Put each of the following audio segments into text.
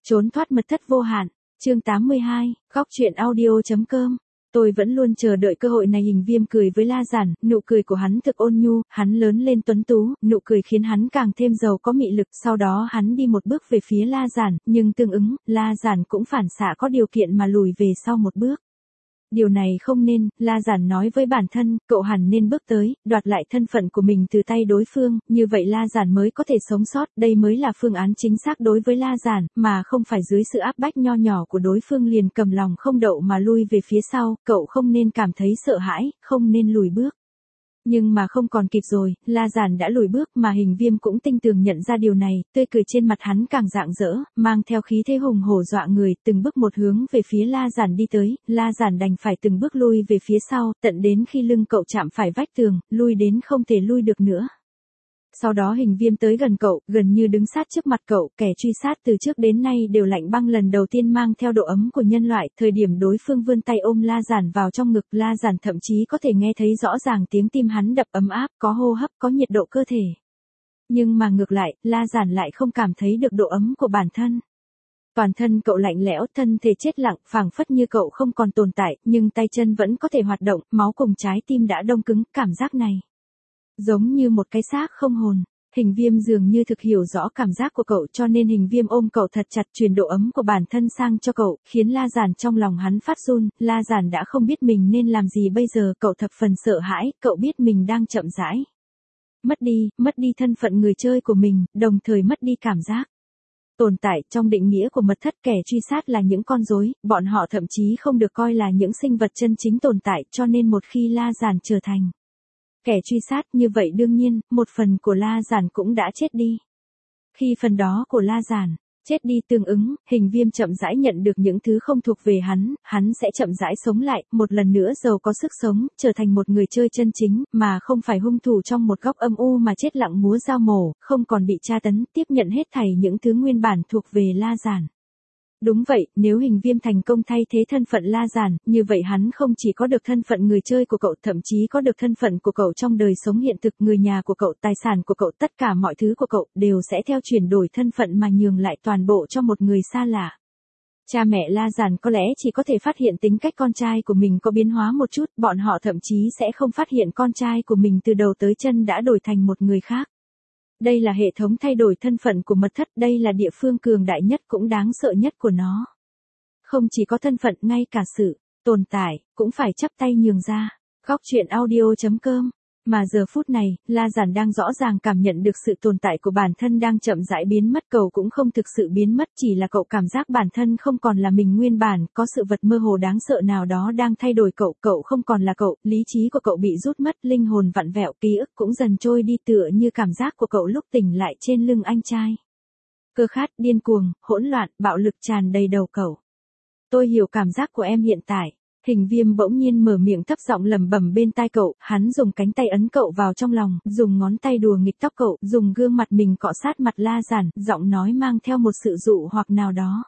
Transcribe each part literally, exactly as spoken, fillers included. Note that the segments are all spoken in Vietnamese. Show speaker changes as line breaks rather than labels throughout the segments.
Trốn thoát mật thất vô hạn, chương tám mươi hai, góc truyện audio.com. Tôi vẫn luôn chờ đợi cơ hội này. Hình Viêm cười với La Giản, nụ cười của hắn thực ôn nhu, hắn lớn lên tuấn tú, nụ cười khiến hắn càng thêm giàu có mị lực. Sau đó hắn đi một bước về phía La Giản, nhưng tương ứng, La Giản cũng phản xạ có điều kiện mà lùi về sau một bước. Điều này không nên, La Giản nói với bản thân, cậu hẳn nên bước tới, đoạt lại thân phận của mình từ tay đối phương, như vậy La Giản mới có thể sống sót, đây mới là phương án chính xác đối với La Giản, mà không phải dưới sự áp bách nho nhỏ của đối phương liền cầm lòng không đậu mà lui về phía sau, cậu không nên cảm thấy sợ hãi, không nên lùi bước. Nhưng mà không còn kịp rồi, La Giản đã lùi bước mà Hình Viêm cũng tinh tường nhận ra điều này, tươi cười trên mặt hắn càng rạng rỡ, mang theo khí thế hùng hổ dọa người, từng bước một hướng về phía La Giản đi tới, La Giản đành phải từng bước lui về phía sau, tận đến khi lưng cậu chạm phải vách tường, lui đến không thể lui được nữa. Sau đó Hình Viêm tới gần cậu, gần như đứng sát trước mặt cậu, kẻ truy sát từ trước đến nay đều lạnh băng lần đầu tiên mang theo độ ấm của nhân loại, thời điểm đối phương vươn tay ôm La Giản vào trong ngực, La Giản thậm chí có thể nghe thấy rõ ràng tiếng tim hắn đập ấm áp, có hô hấp, có nhiệt độ cơ thể. Nhưng mà ngược lại, La Giản lại không cảm thấy được độ ấm của bản thân. Toàn thân cậu lạnh lẽo, thân thể chết lặng, phảng phất như cậu không còn tồn tại, nhưng tay chân vẫn có thể hoạt động, máu cùng trái tim đã đông cứng, cảm giác này giống như một cái xác không hồn. Hình Viêm dường như thực hiểu rõ cảm giác của cậu, cho nên Hình Viêm ôm cậu thật chặt, truyền độ ấm của bản thân sang cho cậu, khiến La Giản trong lòng hắn phát run. La Giản đã không biết mình nên làm gì bây giờ, cậu thập phần sợ hãi, cậu biết mình đang chậm rãi mất đi, mất đi thân phận người chơi của mình, đồng thời mất đi cảm giác tồn tại. Trong định nghĩa của mật thất, kẻ truy sát là những con rối, bọn họ thậm chí không được coi là những sinh vật chân chính tồn tại, cho nên một khi La Giản trở thành kẻ truy sát, như vậy đương nhiên, một phần của La Giản cũng đã chết đi. Khi phần đó của La Giản chết đi, tương ứng, Hình Viêm chậm rãi nhận được những thứ không thuộc về hắn, hắn sẽ chậm rãi sống lại, một lần nữa giàu có sức sống, trở thành một người chơi chân chính, mà không phải hung thủ trong một góc âm u mà chết lặng múa dao mổ, không còn bị tra tấn, tiếp nhận hết thảy những thứ nguyên bản thuộc về La Giản. Đúng vậy, nếu Hình Viêm thành công thay thế thân phận La Giản, như vậy hắn không chỉ có được thân phận người chơi của cậu, thậm chí có được thân phận của cậu trong đời sống hiện thực, người nhà của cậu, tài sản của cậu, tất cả mọi thứ của cậu, đều sẽ theo chuyển đổi thân phận mà nhường lại toàn bộ cho một người xa lạ. Cha mẹ La Giản có lẽ chỉ có thể phát hiện tính cách con trai của mình có biến hóa một chút, bọn họ thậm chí sẽ không phát hiện con trai của mình từ đầu tới chân đã đổi thành một người khác. Đây là hệ thống thay đổi thân phận của mật thất, đây là địa phương cường đại nhất cũng đáng sợ nhất của nó. Không chỉ có thân phận, ngay cả sự tồn tại cũng phải chắp tay nhường ra. Góc truyện audio.com. Mà giờ phút này, La Giản đang rõ ràng cảm nhận được sự tồn tại của bản thân đang chậm rãi biến mất, cậu cũng không thực sự biến mất, chỉ là cậu cảm giác bản thân không còn là mình nguyên bản, có sự vật mơ hồ đáng sợ nào đó đang thay đổi cậu, cậu không còn là cậu, lý trí của cậu bị rút mất, linh hồn vặn vẹo, ký ức cũng dần trôi đi, tựa như cảm giác của cậu lúc tỉnh lại trên lưng anh trai. Cơ khát, điên cuồng, hỗn loạn, bạo lực tràn đầy đầu cậu. Tôi hiểu cảm giác của em hiện tại. Hình Viêm bỗng nhiên mở miệng thấp giọng lẩm bẩm bên tai cậu, hắn dùng cánh tay ấn cậu vào trong lòng, dùng ngón tay đùa nghịch tóc cậu, dùng gương mặt mình cọ sát mặt La Giản, giọng nói mang theo một sự dụ hoặc nào đó.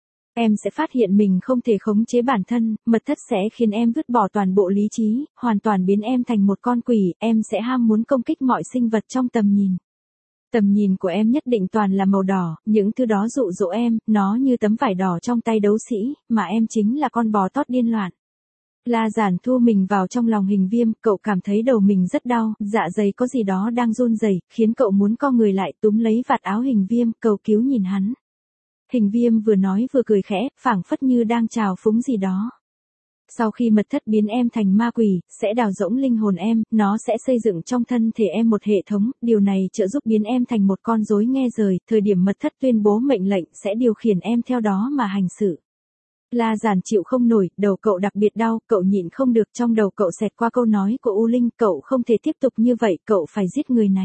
Em sẽ phát hiện mình không thể khống chế bản thân, mật thất sẽ khiến em vứt bỏ toàn bộ lý trí, hoàn toàn biến em thành một con quỷ, em sẽ ham muốn công kích mọi sinh vật trong tầm nhìn. Tầm nhìn của em nhất định toàn là màu đỏ, những thứ đó dụ dỗ em, nó như tấm vải đỏ trong tay đấu sĩ, mà em chính là con bò tót điên loạn. La Giản thu mình vào trong lòng Hình Viêm, cậu cảm thấy đầu mình rất đau, dạ dày có gì đó đang run rẩy, khiến cậu muốn co người lại túm lấy vạt áo Hình Viêm, cầu cứu nhìn hắn. Hình Viêm vừa nói vừa cười khẽ, phảng phất như đang chào phúng gì đó. Sau khi mật thất biến em thành ma quỷ, sẽ đào rỗng linh hồn em, nó sẽ xây dựng trong thân thể em một hệ thống, điều này trợ giúp biến em thành một con rối nghe rời, thời điểm mật thất tuyên bố mệnh lệnh sẽ điều khiển em theo đó mà hành sự. La Giản chịu không nổi, đầu cậu đặc biệt đau, cậu nhịn không được, trong đầu cậu xẹt qua câu nói của U Linh, cậu không thể tiếp tục như vậy, cậu phải giết người này.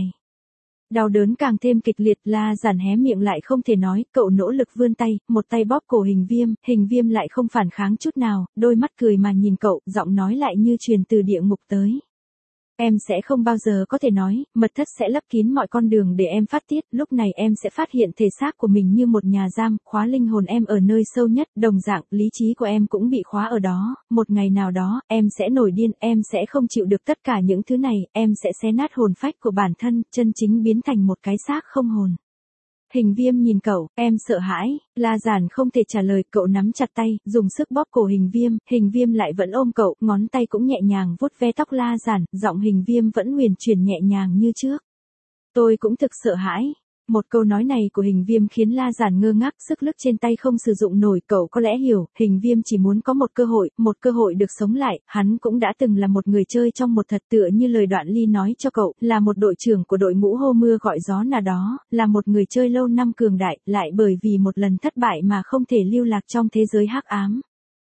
Đau đớn càng thêm kịch liệt, La Giản hé miệng lại không thể nói, cậu nỗ lực vươn tay, một tay bóp cổ Hình Viêm, Hình Viêm lại không phản kháng chút nào, đôi mắt cười mà nhìn cậu, giọng nói lại như truyền từ địa ngục tới. Em sẽ không bao giờ có thể nói, mật thất sẽ lấp kín mọi con đường để em phát tiết, lúc này em sẽ phát hiện thể xác của mình như một nhà giam, khóa linh hồn em ở nơi sâu nhất, đồng dạng, lý trí của em cũng bị khóa ở đó, một ngày nào đó, em sẽ nổi điên, em sẽ không chịu được tất cả những thứ này, em sẽ xé nát hồn phách của bản thân, chân chính biến thành một cái xác không hồn. Hình viêm nhìn cậu, em sợ hãi, La Giản không thể trả lời, cậu nắm chặt tay, dùng sức bóp cổ hình viêm, hình viêm lại vẫn ôm cậu, ngón tay cũng nhẹ nhàng vuốt ve tóc La Giản, giọng hình viêm vẫn huyền chuyển nhẹ nhàng như trước. Tôi cũng thực sợ hãi. Một câu nói này của hình viêm khiến La Giản ngơ ngác, sức lực trên tay không sử dụng nổi, cậu có lẽ hiểu, hình viêm chỉ muốn có một cơ hội, một cơ hội được sống lại, hắn cũng đã từng là một người chơi trong một thật tựa như lời Đoạn Ly nói cho cậu, là một đội trưởng của đội ngũ hô mưa gọi gió nào đó, là một người chơi lâu năm cường đại, lại bởi vì một lần thất bại mà không thể lưu lạc trong thế giới hắc ám.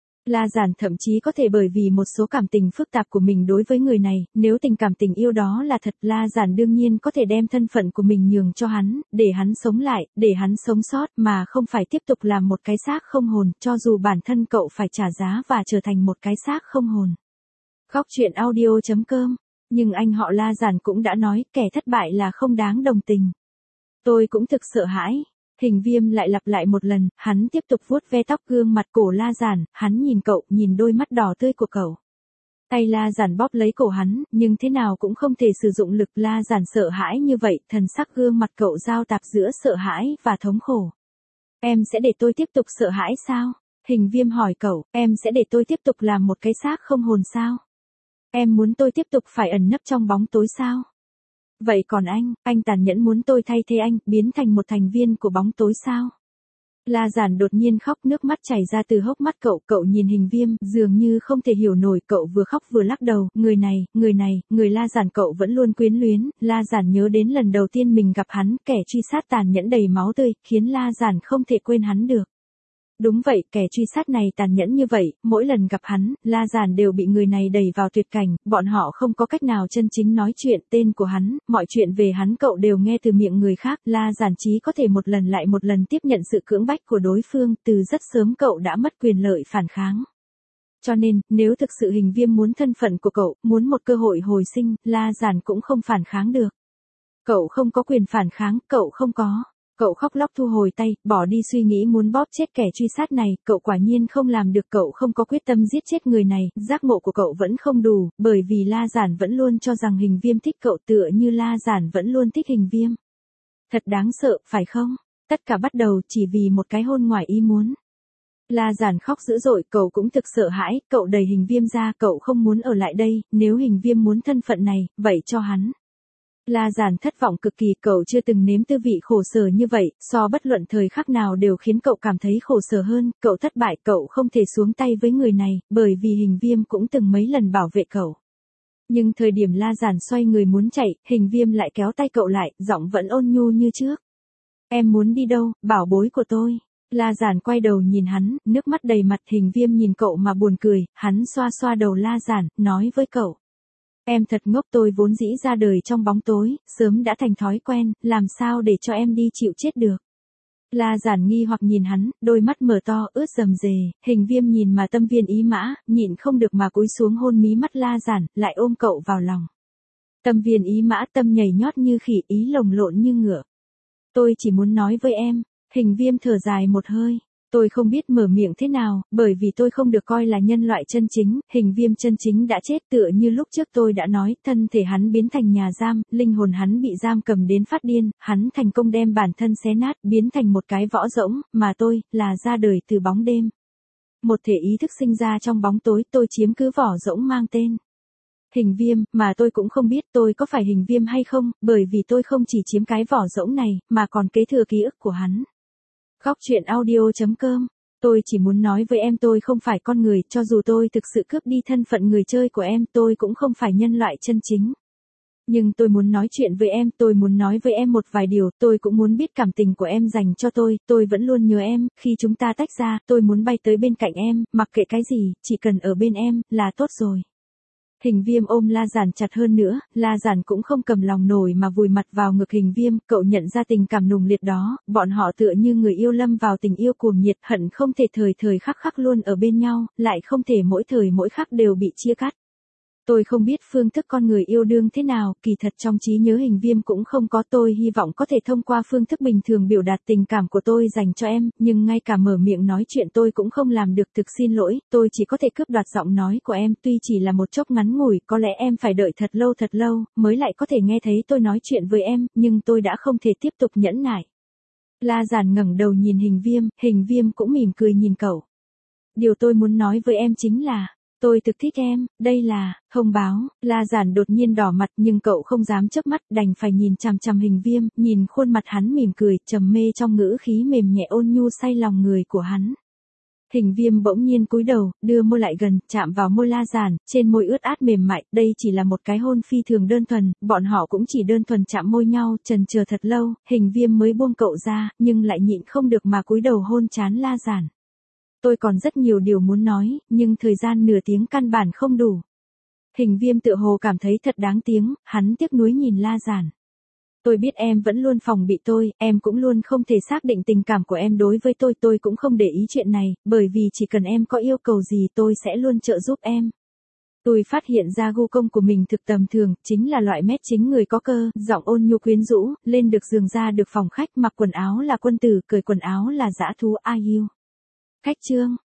La Giản thậm chí có thể bởi vì một số cảm tình phức tạp của mình đối với người này, nếu tình cảm tình yêu đó là thật, La Giản đương nhiên có thể đem thân phận của mình nhường cho hắn, để hắn sống lại, để hắn sống sót, mà không phải tiếp tục làm một cái xác không hồn, cho dù bản thân cậu phải trả giá và trở thành một cái xác không hồn. Góc truyện audio chấm com. Nhưng anh họ La Giản cũng đã nói, kẻ thất bại là không đáng đồng tình. Tôi cũng thực sợ hãi. Hình viêm lại lặp lại một lần, hắn tiếp tục vuốt ve tóc gương mặt cổ La Giản, hắn nhìn cậu, nhìn đôi mắt đỏ tươi của cậu. Tay La Giản bóp lấy cổ hắn, nhưng thế nào cũng không thể sử dụng lực. La Giản sợ hãi như vậy, thần sắc gương mặt cậu giao tạp giữa sợ hãi và thống khổ. Em sẽ để tôi tiếp tục sợ hãi sao? Hình viêm hỏi cậu, em sẽ để tôi tiếp tục làm một cái xác không hồn sao? Em muốn tôi tiếp tục phải ẩn nấp trong bóng tối sao? Vậy còn anh, anh tàn nhẫn muốn tôi thay thế anh, biến thành một thành viên của bóng tối sao? La Giản đột nhiên khóc, nước mắt chảy ra từ hốc mắt cậu, cậu nhìn hình viêm, dường như không thể hiểu nổi, cậu vừa khóc vừa lắc đầu, người này, người này, người La Giản cậu vẫn luôn quyến luyến, La Giản nhớ đến lần đầu tiên mình gặp hắn, kẻ truy sát tàn nhẫn đầy máu tươi, khiến La Giản không thể quên hắn được. Đúng vậy, kẻ truy sát này tàn nhẫn như vậy, mỗi lần gặp hắn, La Giản đều bị người này đẩy vào tuyệt cảnh, bọn họ không có cách nào chân chính nói chuyện, tên của hắn, mọi chuyện về hắn cậu đều nghe từ miệng người khác, La Giản chí có thể một lần lại một lần tiếp nhận sự cưỡng bách của đối phương, từ rất sớm cậu đã mất quyền lợi phản kháng. Cho nên, nếu thực sự hình viêm muốn thân phận của cậu, muốn một cơ hội hồi sinh, La Giản cũng không phản kháng được. Cậu không có quyền phản kháng, cậu không có. Cậu khóc lóc thu hồi tay, bỏ đi suy nghĩ muốn bóp chết kẻ truy sát này, cậu quả nhiên không làm được, cậu không có quyết tâm giết chết người này, giác ngộ của cậu vẫn không đủ, bởi vì La Giản vẫn luôn cho rằng hình viêm thích cậu tựa như La Giản vẫn luôn thích hình viêm. Thật đáng sợ, phải không? Tất cả bắt đầu chỉ vì một cái hôn ngoài ý muốn. La Giản khóc dữ dội, cậu cũng thực sợ hãi, cậu đẩy hình viêm ra, cậu không muốn ở lại đây, nếu hình viêm muốn thân phận này, vậy cho hắn. La Giản thất vọng cực kỳ, cậu chưa từng nếm tư vị khổ sở như vậy, so bất luận thời khắc nào đều khiến cậu cảm thấy khổ sở hơn, cậu thất bại, cậu không thể xuống tay với người này, bởi vì hình viêm cũng từng mấy lần bảo vệ cậu. Nhưng thời điểm La Giản xoay người muốn chạy, hình viêm lại kéo tay cậu lại, giọng vẫn ôn nhu như trước. Em muốn đi đâu, bảo bối của tôi? La Giản quay đầu nhìn hắn, nước mắt đầy mặt, hình viêm nhìn cậu mà buồn cười, hắn xoa xoa đầu La Giản, nói với cậu. Em thật ngốc, tôi vốn dĩ ra đời trong bóng tối, sớm đã thành thói quen, làm sao để cho em đi chịu chết được. La Giản nghi hoặc nhìn hắn, đôi mắt mở to, ướt rầm rề, hình viêm nhìn mà tâm viên ý mã, nhịn không được mà cúi xuống hôn mí mắt La Giản, lại ôm cậu vào lòng. Tâm viên ý mã, tâm nhảy nhót như khỉ, ý lồng lộn như ngựa. Tôi chỉ muốn nói với em, hình viêm thở dài một hơi. Tôi không biết mở miệng thế nào, bởi vì tôi không được coi là nhân loại chân chính, hình viêm chân chính đã chết tựa như lúc trước tôi đã nói, thân thể hắn biến thành nhà giam, linh hồn hắn bị giam cầm đến phát điên, hắn thành công đem bản thân xé nát, biến thành một cái võ rỗng, mà tôi, là ra đời từ bóng đêm. Một thể ý thức sinh ra trong bóng tối, tôi chiếm cứ vỏ rỗng mang tên hình viêm, mà tôi cũng không biết tôi có phải hình viêm hay không, bởi vì tôi không chỉ chiếm cái vỏ rỗng này, mà còn kế thừa ký ức của hắn. Góc truyện audio chấm com. Tôi chỉ muốn nói với em tôi không phải con người, cho dù tôi thực sự cướp đi thân phận người chơi của em, tôi cũng không phải nhân loại chân chính. Nhưng tôi muốn nói chuyện với em, tôi muốn nói với em một vài điều, tôi cũng muốn biết cảm tình của em dành cho tôi, tôi vẫn luôn nhớ em, khi chúng ta tách ra, tôi muốn bay tới bên cạnh em, mặc kệ cái gì, chỉ cần ở bên em, là tốt rồi. Hình viêm ôm La Giản chặt hơn nữa, La Giản cũng không cầm lòng nổi mà vùi mặt vào ngực hình viêm, cậu nhận ra tình cảm nùng liệt đó, bọn họ tựa như người yêu lâm vào tình yêu cuồng nhiệt, hận không thể thời thời khắc khắc luôn ở bên nhau, lại không thể mỗi thời mỗi khắc đều bị chia cắt. Tôi không biết phương thức con người yêu đương thế nào, kỳ thật trong trí nhớ hình viêm cũng không có, tôi hy vọng có thể thông qua phương thức bình thường biểu đạt tình cảm của tôi dành cho em, nhưng ngay cả mở miệng nói chuyện tôi cũng không làm được, thực xin lỗi, tôi chỉ có thể cướp đoạt giọng nói của em, tuy chỉ là một chốc ngắn ngủi, có lẽ em phải đợi thật lâu thật lâu, mới lại có thể nghe thấy tôi nói chuyện với em, nhưng tôi đã không thể tiếp tục nhẫn nại. La Giản ngẩng đầu nhìn Hình Viêm, Hình Viêm cũng mỉm cười nhìn cậu. Điều tôi muốn nói với em chính là, tôi thực thích em, đây là, thông báo. La Giản đột nhiên đỏ mặt nhưng cậu không dám chớp mắt, đành phải nhìn chằm chằm Hình Viêm, nhìn khuôn mặt hắn mỉm cười, trầm mê trong ngữ khí mềm nhẹ ôn nhu say lòng người của hắn. Hình Viêm bỗng nhiên cúi đầu, đưa môi lại gần, chạm vào môi La Giản, trên môi ướt át mềm mại, đây chỉ là một cái hôn phi thường đơn thuần, bọn họ cũng chỉ đơn thuần chạm môi nhau, chần chờ thật lâu, Hình Viêm mới buông cậu ra, nhưng lại nhịn không được mà cúi đầu hôn trán La Giản. Tôi còn rất nhiều điều muốn nói, nhưng thời gian nửa tiếng căn bản không đủ. Hình Viêm tựa hồ cảm thấy thật đáng tiếng, hắn tiếc nuối nhìn La Giản. Tôi biết em vẫn luôn phòng bị tôi, em cũng luôn không thể xác định tình cảm của em đối với tôi, tôi cũng không để ý chuyện này, bởi vì chỉ cần em có yêu cầu gì tôi sẽ luôn trợ giúp em. Tôi phát hiện ra gu công của mình thực tầm thường, chính là loại mét chính người có cơ, giọng ôn nhu quyến rũ, lên được giường ra được phòng khách, mặc quần áo là quân tử, cởi quần áo là dã thú ai yêu. Khách trương.